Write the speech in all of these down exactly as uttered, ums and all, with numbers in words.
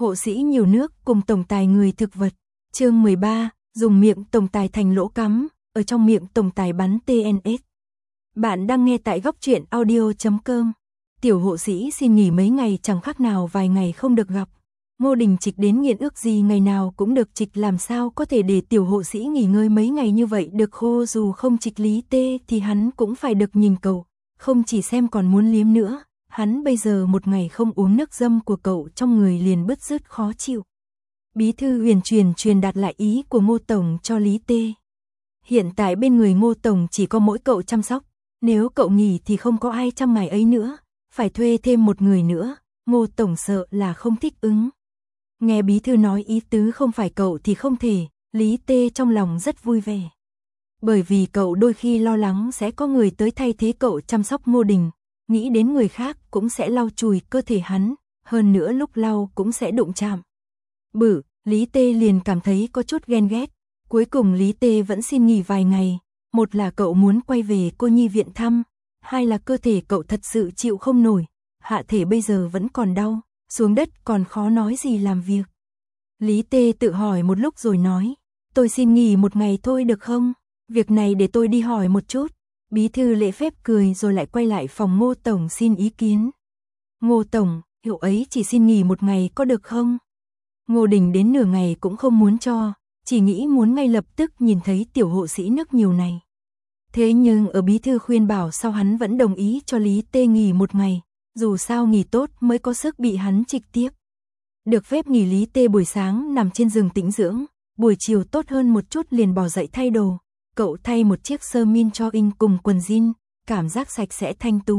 Hộ sĩ nhiều nước cùng tổng tài người thực vật. Chương mười ba, dùng miệng tổng tài thành lỗ cắm, ở trong miệng tổng tài bắn tê en ét. Bạn đang nghe tại góc truyện audio chấm com. Tiểu hộ sĩ xin nghỉ mấy ngày chẳng khác nào vài ngày không được gặp. Ngô Đình Trịch đến nghiện ước gì ngày nào cũng được Trịch, làm sao có thể để tiểu hộ sĩ nghỉ ngơi mấy ngày như vậy được khô, dù không Trịch Lý Tê thì hắn cũng phải được nhìn cậu, không chỉ xem còn muốn liếm nữa. Hắn bây giờ một ngày không uống nước dâm của cậu trong người liền bứt rứt khó chịu. Bí thư Huyền truyền truyền đạt lại ý của Ngô Tổng cho Lý Tê. Hiện tại bên người Ngô Tổng chỉ có mỗi cậu chăm sóc, nếu cậu nghỉ thì không có ai chăm ngày ấy nữa, phải thuê thêm một người nữa, Ngô Tổng sợ là không thích ứng. Nghe bí thư nói ý tứ không phải cậu thì không thể, Lý Tê trong lòng rất vui vẻ. Bởi vì cậu đôi khi lo lắng sẽ có người tới thay thế cậu chăm sóc Ngô Đình, nghĩ đến người khác cũng sẽ lau chùi cơ thể hắn, hơn nữa lúc lau cũng sẽ đụng chạm. Bự, Lý Tê liền cảm thấy có chút ghen ghét. Cuối cùng Lý Tê vẫn xin nghỉ vài ngày, một là cậu muốn quay về cô nhi viện thăm, hai là cơ thể cậu thật sự chịu không nổi, hạ thể bây giờ vẫn còn đau, xuống đất còn khó nói gì làm việc. Lý Tê tự hỏi một lúc rồi nói, tôi xin nghỉ một ngày thôi được không? Việc này để tôi đi hỏi một chút. Bí thư lễ phép cười rồi lại quay lại phòng Ngô Tổng xin ý kiến. Ngô Tổng, hiệu ấy chỉ xin nghỉ một ngày có được không? Ngô Đình đến nửa ngày cũng không muốn cho, chỉ nghĩ muốn ngay lập tức nhìn thấy tiểu hộ sĩ nước nhiều này. Thế nhưng ở bí thư khuyên bảo sau hắn vẫn đồng ý cho Lý Tê nghỉ một ngày, dù sao nghỉ tốt mới có sức bị hắn trực tiếp. Được phép nghỉ, Lý Tê buổi sáng nằm trên giường tĩnh dưỡng, buổi chiều tốt hơn một chút liền bỏ dậy thay đồ. Cậu thay một chiếc sơ min cho in cùng quần jean, cảm giác sạch sẽ thanh tú.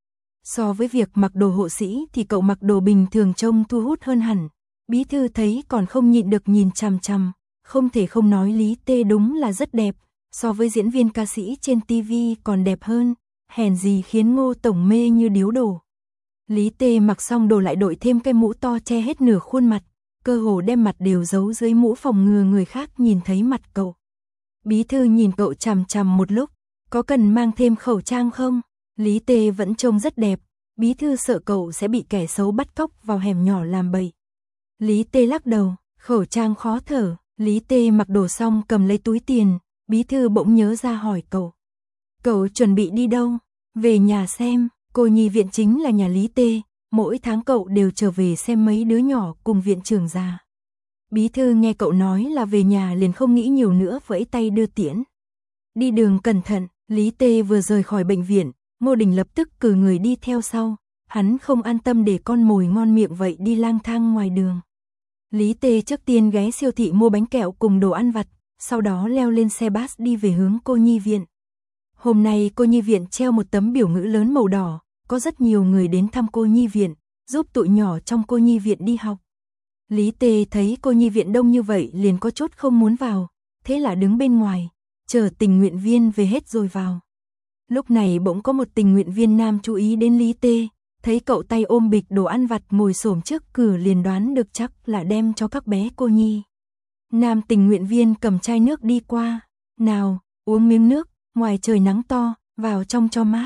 So với việc mặc đồ hộ sĩ thì cậu mặc đồ bình thường trông thu hút hơn hẳn. Bí thư thấy còn không nhịn được nhìn chằm chằm, không thể không nói Lý Tê đúng là rất đẹp, so với diễn viên ca sĩ trên ti vi còn đẹp hơn, hèn gì khiến Ngô Tổng mê như điếu đổ. Lý Tê mặc xong đồ lại đội thêm cái mũ to che hết nửa khuôn mặt, cơ hồ đem mặt đều giấu dưới mũ phòng ngừa người khác nhìn thấy mặt cậu. Bí thư nhìn cậu chằm chằm một lúc, có cần mang thêm khẩu trang không? Lý Tê vẫn trông rất đẹp, bí thư sợ cậu sẽ bị kẻ xấu bắt cóc vào hẻm nhỏ làm bậy. Lý Tê lắc đầu, khẩu trang khó thở. Lý Tê mặc đồ xong cầm lấy túi tiền, bí thư bỗng nhớ ra hỏi cậu. Cậu chuẩn bị đi đâu? Về nhà xem, cô nhi viện chính là nhà Lý Tê, mỗi tháng cậu đều trở về xem mấy đứa nhỏ cùng viện trưởng già. Bí thư nghe cậu nói là về nhà liền không nghĩ nhiều nữa, vẫy tay đưa tiễn. Đi đường cẩn thận. Lý Tê vừa rời khỏi bệnh viện, Ngô Đình lập tức cử người đi theo sau, hắn không an tâm để con mồi ngon miệng vậy đi lang thang ngoài đường. Lý Tê trước tiên ghé siêu thị mua bánh kẹo cùng đồ ăn vặt, sau đó leo lên xe bus đi về hướng cô nhi viện. Hôm nay cô nhi viện treo một tấm biểu ngữ lớn màu đỏ, có rất nhiều người đến thăm cô nhi viện, giúp tụi nhỏ trong cô nhi viện đi học. Lý Tê thấy cô nhi viện đông như vậy liền có chút không muốn vào, thế là đứng bên ngoài, chờ tình nguyện viên về hết rồi vào. Lúc này bỗng có một tình nguyện viên nam chú ý đến Lý Tê, thấy cậu tay ôm bịch đồ ăn vặt ngồi xổm trước cửa liền đoán được chắc là đem cho các bé cô nhi. Nam tình nguyện viên cầm chai nước đi qua, nào, uống miếng nước, ngoài trời nắng to, vào trong cho mát.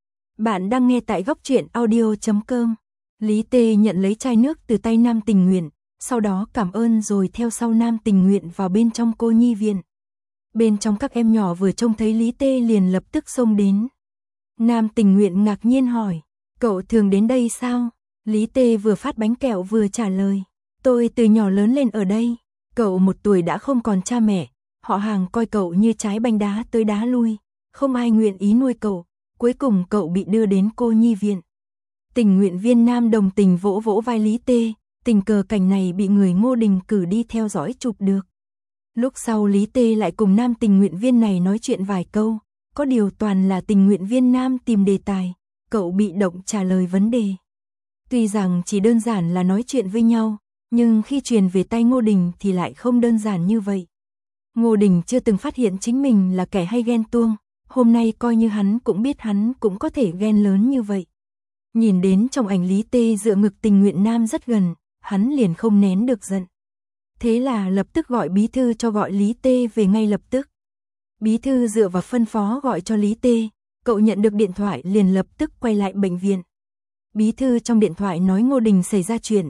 Bạn đang nghe tại góc truyện audio chấm com. Lý Tê nhận lấy chai nước từ tay nam tình nguyện, sau đó cảm ơn rồi theo sau nam tình nguyện vào bên trong cô nhi viện. Bên trong các em nhỏ vừa trông thấy Lý Tê liền lập tức xông đến. Nam tình nguyện ngạc nhiên hỏi, cậu thường đến đây sao? Lý Tê vừa phát bánh kẹo vừa trả lời, tôi từ nhỏ lớn lên ở đây. Cậu một tuổi đã không còn cha mẹ, họ hàng coi cậu như trái banh đá tới đá lui, không ai nguyện ý nuôi cậu, cuối cùng cậu bị đưa đến cô nhi viện. Tình nguyện viên nam đồng tình vỗ vỗ vai Lý Tê, tình cờ cảnh này bị người Ngô Đình cử đi theo dõi chụp được. Lúc sau Lý Tê lại cùng nam tình nguyện viên này nói chuyện vài câu, có điều toàn là tình nguyện viên nam tìm đề tài, cậu bị động trả lời vấn đề. Tuy rằng chỉ đơn giản là nói chuyện với nhau, nhưng khi truyền về tay Ngô Đình thì lại không đơn giản như vậy. Ngô Đình chưa từng phát hiện chính mình là kẻ hay ghen tuông, hôm nay coi như hắn cũng biết hắn cũng có thể ghen lớn như vậy. Nhìn đến trong ảnh Lý Tê dựa ngực tình nguyện nam rất gần, hắn liền không nén được giận. Thế là lập tức gọi bí thư cho gọi Lý Tê về ngay lập tức. Bí thư dựa vào phân phó gọi cho Lý Tê, cậu nhận được điện thoại liền lập tức quay lại bệnh viện. Bí thư trong điện thoại nói Ngô Đình xảy ra chuyện,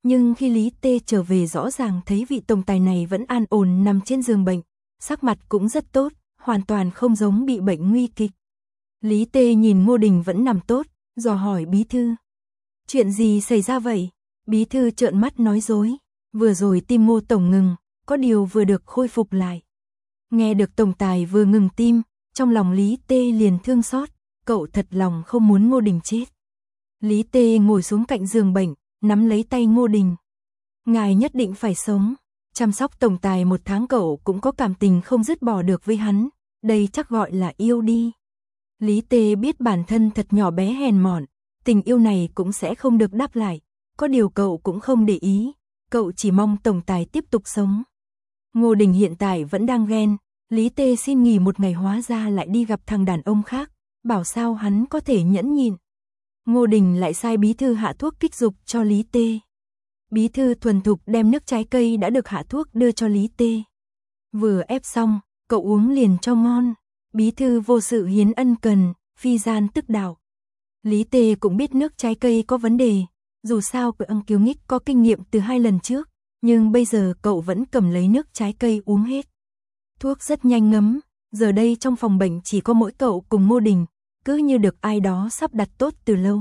Nhưng khi Lý Tê trở về rõ ràng thấy vị tổng tài này vẫn an ổn nằm trên giường bệnh, sắc mặt cũng rất tốt, hoàn toàn không giống bị bệnh nguy kịch. Lý Tê nhìn Ngô Đình vẫn nằm tốt, dò hỏi bí thư. Chuyện gì xảy ra vậy? Bí thư trợn mắt nói dối. Vừa rồi tim Ngô tổng ngừng, có điều vừa được khôi phục lại. Nghe được tổng tài vừa ngừng tim, trong lòng Lý Tê liền thương xót, cậu thật lòng không muốn Ngô Đình chết. Lý Tê ngồi xuống cạnh giường bệnh, nắm lấy tay Ngô Đình. Ngài nhất định phải sống, chăm sóc tổng tài một tháng cậu cũng có cảm tình không dứt bỏ được với hắn, đây chắc gọi là yêu đi. Lý Tê biết bản thân thật nhỏ bé hèn mọn, tình yêu này cũng sẽ không được đáp lại, có điều cậu cũng không để ý, cậu chỉ mong tổng tài tiếp tục sống. Ngô Đình hiện tại vẫn đang ghen, Lý Tê xin nghỉ một ngày hóa ra lại đi gặp thằng đàn ông khác, bảo sao hắn có thể nhẫn nhịn. Ngô Đình lại sai bí thư hạ thuốc kích dục cho Lý Tê. Bí thư thuần thục đem nước trái cây đã được hạ thuốc đưa cho Lý Tê. Vừa ép xong, cậu uống liền cho ngon. Bí thư vô sự hiến ân cần, phi gian tức đạo. Lý Tê cũng biết nước trái cây có vấn đề, dù sao cậu ăn kiêu nghích có kinh nghiệm từ hai lần trước, nhưng bây giờ cậu vẫn cầm lấy nước trái cây uống hết. Thuốc rất nhanh ngấm, giờ đây trong phòng bệnh chỉ có mỗi cậu cùng Ngô Đình, cứ như được ai đó sắp đặt tốt từ lâu.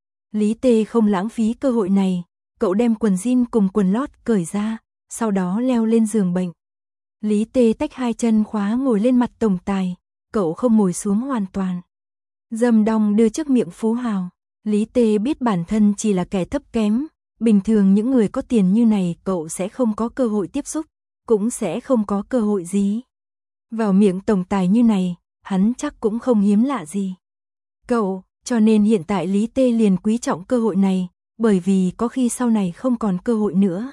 Lý Tê không lãng phí cơ hội này, cậu đem quần jean cùng quần lót cởi ra, sau đó leo lên giường bệnh. Lý Tê tách hai chân khóa ngồi lên mặt tổng tài, cậu không ngồi xuống hoàn toàn. Dâm đong đưa trước miệng phú hào, Lý Tê biết bản thân chỉ là kẻ thấp kém, bình thường những người có tiền như này cậu sẽ không có cơ hội tiếp xúc, cũng sẽ không có cơ hội gì. Vào miệng tổng tài như này, hắn chắc cũng không hiếm lạ gì. Cậu, cho nên hiện tại Lý Tê liền quý trọng cơ hội này, bởi vì có khi sau này không còn cơ hội nữa.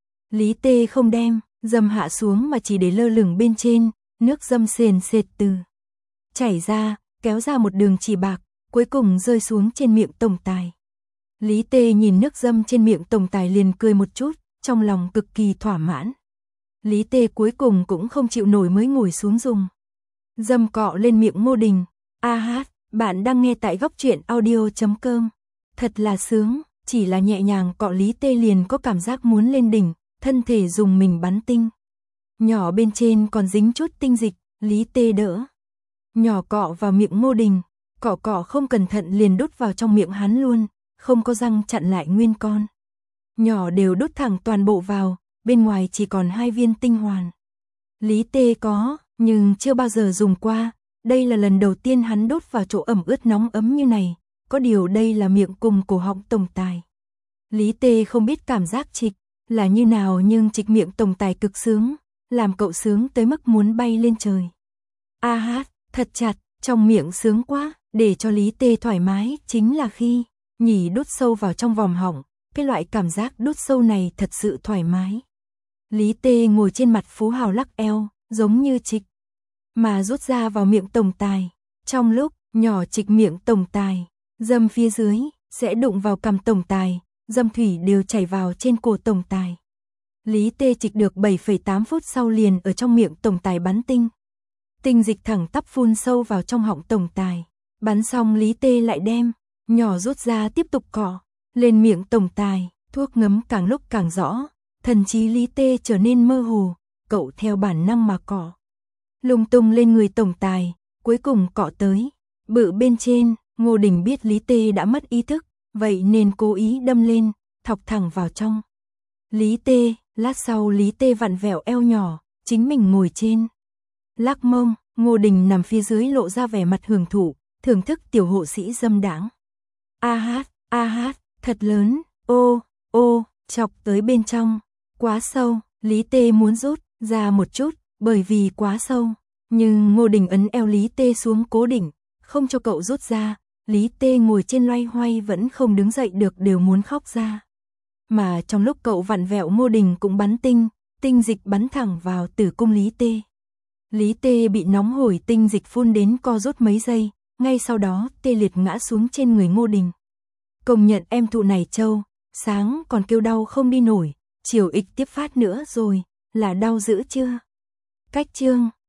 Lý Tê không đem dâm hạ xuống mà chỉ để lơ lửng bên trên, nước dâm sền sệt từ chảy ra, kéo ra một đường chỉ bạc, cuối cùng rơi xuống trên miệng tổng tài. Lý Tê nhìn nước dâm trên miệng tổng tài liền cười một chút, trong lòng cực kỳ thỏa mãn. Lý Tê cuối cùng cũng không chịu nổi mới ngồi xuống dùng dâm cọ lên miệng Ngô Đình. A hát, bạn đang nghe tại góc truyện audio chấm com. Thật là sướng, chỉ là nhẹ nhàng cọ Lý Tê liền có cảm giác muốn lên đỉnh, thân thể dùng mình bắn tinh. Nhỏ bên trên còn dính chút tinh dịch, Lý Tê đỡ. Nhỏ cọ vào miệng Ngô Đình, cọ cọ không cẩn thận liền đút vào trong miệng hắn luôn, không có răng chặn lại nguyên con. Nhỏ đều đút thẳng toàn bộ vào, bên ngoài chỉ còn hai viên tinh hoàn. Lý Tê có, nhưng chưa bao giờ dùng qua, đây là lần đầu tiên hắn đút vào chỗ ẩm ướt nóng ấm như này, có điều đây là miệng cùng cổ họng tổng tài. Lý Tê không biết cảm giác trịch là như nào nhưng trịch miệng tổng tài cực sướng, làm cậu sướng tới mức muốn bay lên trời. A hát, thật chặt, trong miệng sướng quá, để cho Lý Tê thoải mái chính là khi nhỉ đút sâu vào trong vòm họng, cái loại cảm giác đút sâu này thật sự thoải mái. Lý Tê ngồi trên mặt phú hào lắc eo, giống như trịch, mà rút ra vào miệng tổng tài. Trong lúc nhỏ trịch miệng tổng tài, dâm phía dưới sẽ đụng vào cằm tổng tài, dâm thủy đều chảy vào trên cổ tổng tài. Lý Tê trịch được bảy phẩy tám phút sau liền ở trong miệng tổng tài bắn tinh. Tinh dịch thẳng tắp phun sâu vào trong họng tổng tài. Bắn xong Lý Tê lại đem nhỏ rút ra tiếp tục cọ lên miệng tổng tài, thuốc ngấm càng lúc càng rõ, thần trí Lý Tê trở nên mơ hồ, cậu theo bản năng mà cọ lung tung lên người tổng tài, cuối cùng cọ tới bự bên trên. Ngô Đình biết Lý Tê đã mất ý thức, vậy nên cố ý đâm lên, thọc thẳng vào trong Lý Tê. Lát sau Lý Tê vặn vẹo eo nhỏ, chính mình ngồi trên lắc mông, Ngô Đình nằm phía dưới lộ ra vẻ mặt hưởng thụ, thưởng thức tiểu hộ sĩ dâm đãng. A hát, a hát, thật lớn, ô, ô, chọc tới bên trong, quá sâu, Lý Tê muốn rút ra một chút, bởi vì quá sâu, nhưng Ngô Đình ấn eo Lý Tê xuống cố định, không cho cậu rút ra. Lý Tê ngồi trên loay hoay vẫn không đứng dậy được, đều muốn khóc ra. Mà trong lúc cậu vặn vẹo Ngô Đình cũng bắn tinh, tinh dịch bắn thẳng vào tử cung Lý Tê. Lý Tê bị nóng hổi, tinh dịch phun đến co rút mấy giây, ngay sau đó tê liệt ngã xuống trên người Ngô Đình. Công nhận em thụ này trâu, sáng còn kêu đau không đi nổi, chiều ịch tiếp phát nữa rồi, là đau dữ chưa? Cách chương